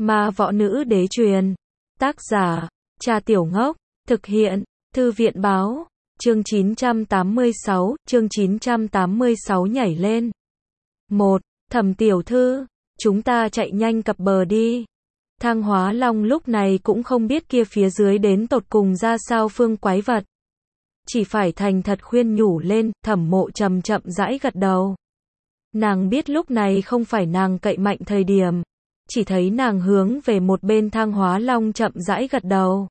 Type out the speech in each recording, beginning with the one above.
Ma võ nữ đế truyền. Tác giả, Cha Tiểu Ngốc. Thực hiện, Thư viện báo. Chương 986 nhảy lên. 1. Thẩm tiểu thư, chúng ta chạy nhanh cập bờ đi. Thang Hóa Long lúc này cũng không biết kia phía dưới đến tột cùng ra sao phương quái vật. Chỉ phải thành thật khuyên nhủ lên, Thẩm Mộ Trầm chậm rãi gật đầu. Nàng biết lúc này không phải nàng cậy mạnh thời điểm. Chỉ thấy nàng hướng về một bên Thang Hóa Long chậm rãi gật đầu.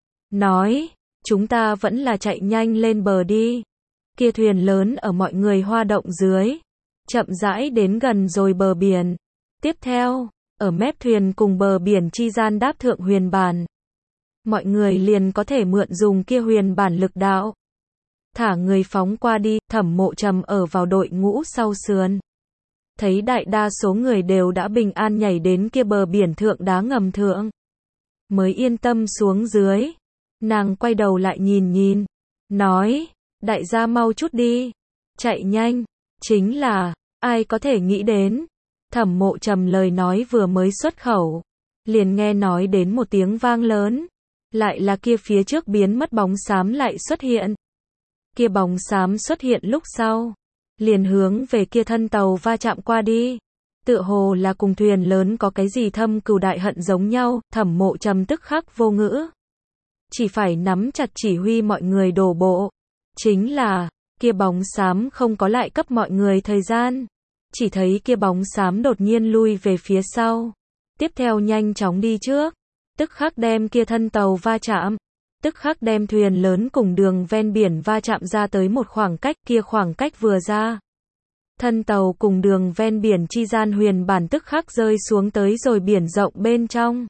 Nói, chúng ta vẫn là chạy nhanh lên bờ đi. Kia thuyền lớn ở mọi người hoa động dưới. Chậm rãi đến gần rồi bờ biển. Tiếp theo, ở mép thuyền cùng bờ biển chi gian đáp thượng huyền bản. Mọi người liền có thể mượn dùng kia huyền bản lực đạo. Thả người phóng qua đi, Thẩm Mộ Trầm ở vào đội ngũ sau sườn. Thấy đại đa số người đều đã bình an nhảy đến kia bờ biển thượng đá ngầm thượng. Mới yên tâm xuống dưới. Nàng quay đầu lại nhìn. Nói, đại gia mau chút đi. Chạy nhanh. Chính là, ai có thể nghĩ đến. Thẩm Mộ Trầm lời nói vừa mới xuất khẩu. Liền nghe nói đến một tiếng vang lớn. Lại là kia phía trước biến mất bóng xám lại xuất hiện. Kia bóng xám xuất hiện lúc sau. Liền hướng về kia thân tàu va chạm qua đi. Tựa hồ là cùng thuyền lớn có cái gì thâm cừu đại hận giống nhau, Thẩm Mộ Trầm tức khắc vô ngữ. Chỉ phải nắm chặt chỉ huy mọi người đổ bộ. Chính là, kia bóng xám không có lại cấp mọi người thời gian. Chỉ thấy kia bóng xám đột nhiên lui về phía sau. Tiếp theo nhanh chóng đi trước. Tức khắc đem kia thân tàu va chạm. Tức khắc đem thuyền lớn cùng đường ven biển va chạm ra tới một khoảng cách, kia khoảng cách vừa ra. Thân tàu cùng đường ven biển chi gian huyền bản tức khắc rơi xuống tới rồi biển rộng bên trong.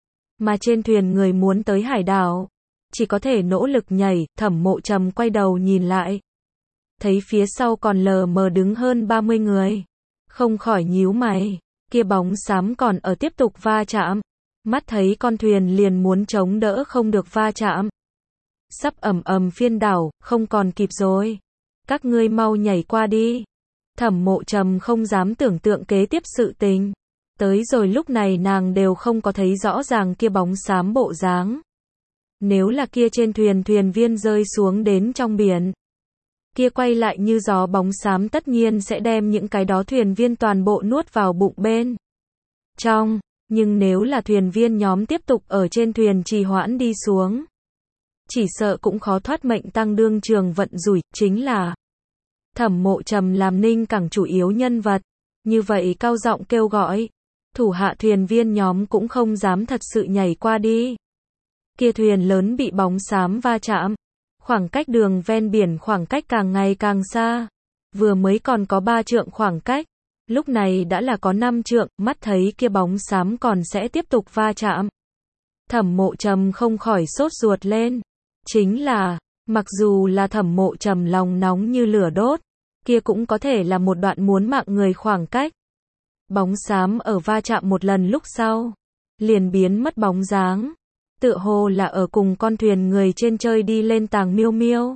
Mà trên thuyền người muốn tới hải đảo. Chỉ có thể nỗ lực nhảy, Thẩm Mộ Trầm quay đầu nhìn lại. Thấy phía sau còn lờ mờ đứng hơn 30 người. Không khỏi nhíu mày, kia bóng xám còn ở tiếp tục va chạm. Mắt thấy con thuyền liền muốn chống đỡ không được va chạm. Sắp ầm phiên đảo, không còn kịp rồi. Các ngươi mau nhảy qua đi. Thẩm Mộ Trầm không dám tưởng tượng kế tiếp sự tình. Tới rồi lúc này nàng đều không có thấy rõ ràng kia bóng xám bộ dáng. Nếu là kia trên thuyền thuyền viên rơi xuống đến trong biển. Kia quay lại như gió bóng xám tất nhiên sẽ đem những cái đó thuyền viên toàn bộ nuốt vào bụng bên trong. Nhưng nếu là thuyền viên nhóm tiếp tục ở trên thuyền trì hoãn đi xuống. Chỉ sợ cũng khó thoát mệnh tăng đương trường vận rủi, chính là Thẩm Mộ Trầm làm Ninh Cảng chủ yếu nhân vật. Như vậy cao giọng kêu gọi. Thủ hạ thuyền viên nhóm cũng không dám thật sự nhảy qua đi. Kia thuyền lớn bị bóng xám va chạm. Khoảng cách đường ven biển khoảng cách càng ngày càng xa. Vừa mới còn có 3 trượng khoảng cách. Lúc này đã là có 5 trượng, mắt thấy kia bóng xám còn sẽ tiếp tục va chạm. Thẩm Mộ Trầm không khỏi sốt ruột lên. Chính là, mặc dù là Thẩm Mộ Trầm lòng nóng như lửa đốt, kia cũng có thể là một đoạn muốn mạng người khoảng cách. Bóng xám ở va chạm một lần lúc sau, liền biến mất bóng dáng. Tựa hồ là ở cùng con thuyền người trên chơi đi lên tàng miêu miêu.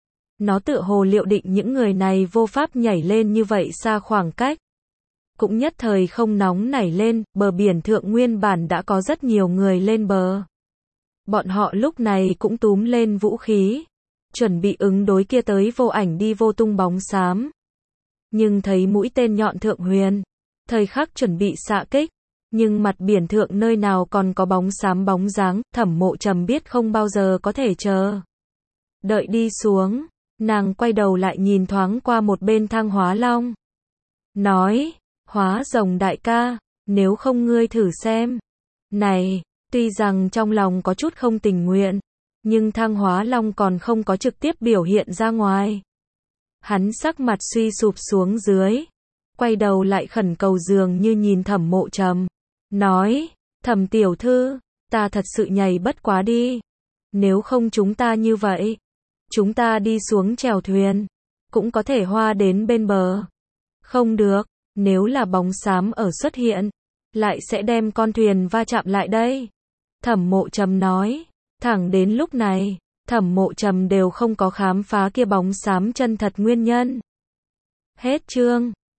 Nó tựa hồ liệu định những người này vô pháp nhảy lên như vậy xa khoảng cách. Cũng nhất thời không nóng nảy lên, bờ biển thượng nguyên bản đã có rất nhiều người lên bờ. Bọn họ lúc này cũng túm lên vũ khí, chuẩn bị ứng đối kia tới vô ảnh đi vô tung bóng xám. Nhưng thấy mũi tên nhọn thượng huyền, thời khắc chuẩn bị xạ kích, nhưng mặt biển thượng nơi nào còn có bóng xám bóng dáng, Thẩm Mộ Trầm biết không bao giờ có thể chờ đợi đi xuống. Nàng quay đầu lại nhìn thoáng qua một bên Thang Hóa Long. Nói, Hóa Rồng đại ca, nếu không ngươi thử xem. Này, tuy rằng trong lòng có chút không tình nguyện, nhưng Thang Hóa Long còn không có trực tiếp biểu hiện ra ngoài. Hắn sắc mặt suy sụp xuống dưới. Quay đầu lại khẩn cầu dường như nhìn Thẩm Mộ Trầm. Nói, Thẩm tiểu thư, ta thật sự nhảy bất quá đi. Nếu không chúng ta như vậy. Chúng ta đi xuống chèo thuyền. Cũng có thể hoa đến bên bờ. Không được, nếu là bóng xám ở xuất hiện. Lại sẽ đem con thuyền va chạm lại đây. Thẩm Mộ Trầm nói. Thẳng đến lúc này, Thẩm Mộ Trầm đều không có khám phá kia bóng xám chân thật nguyên nhân. Hết chương.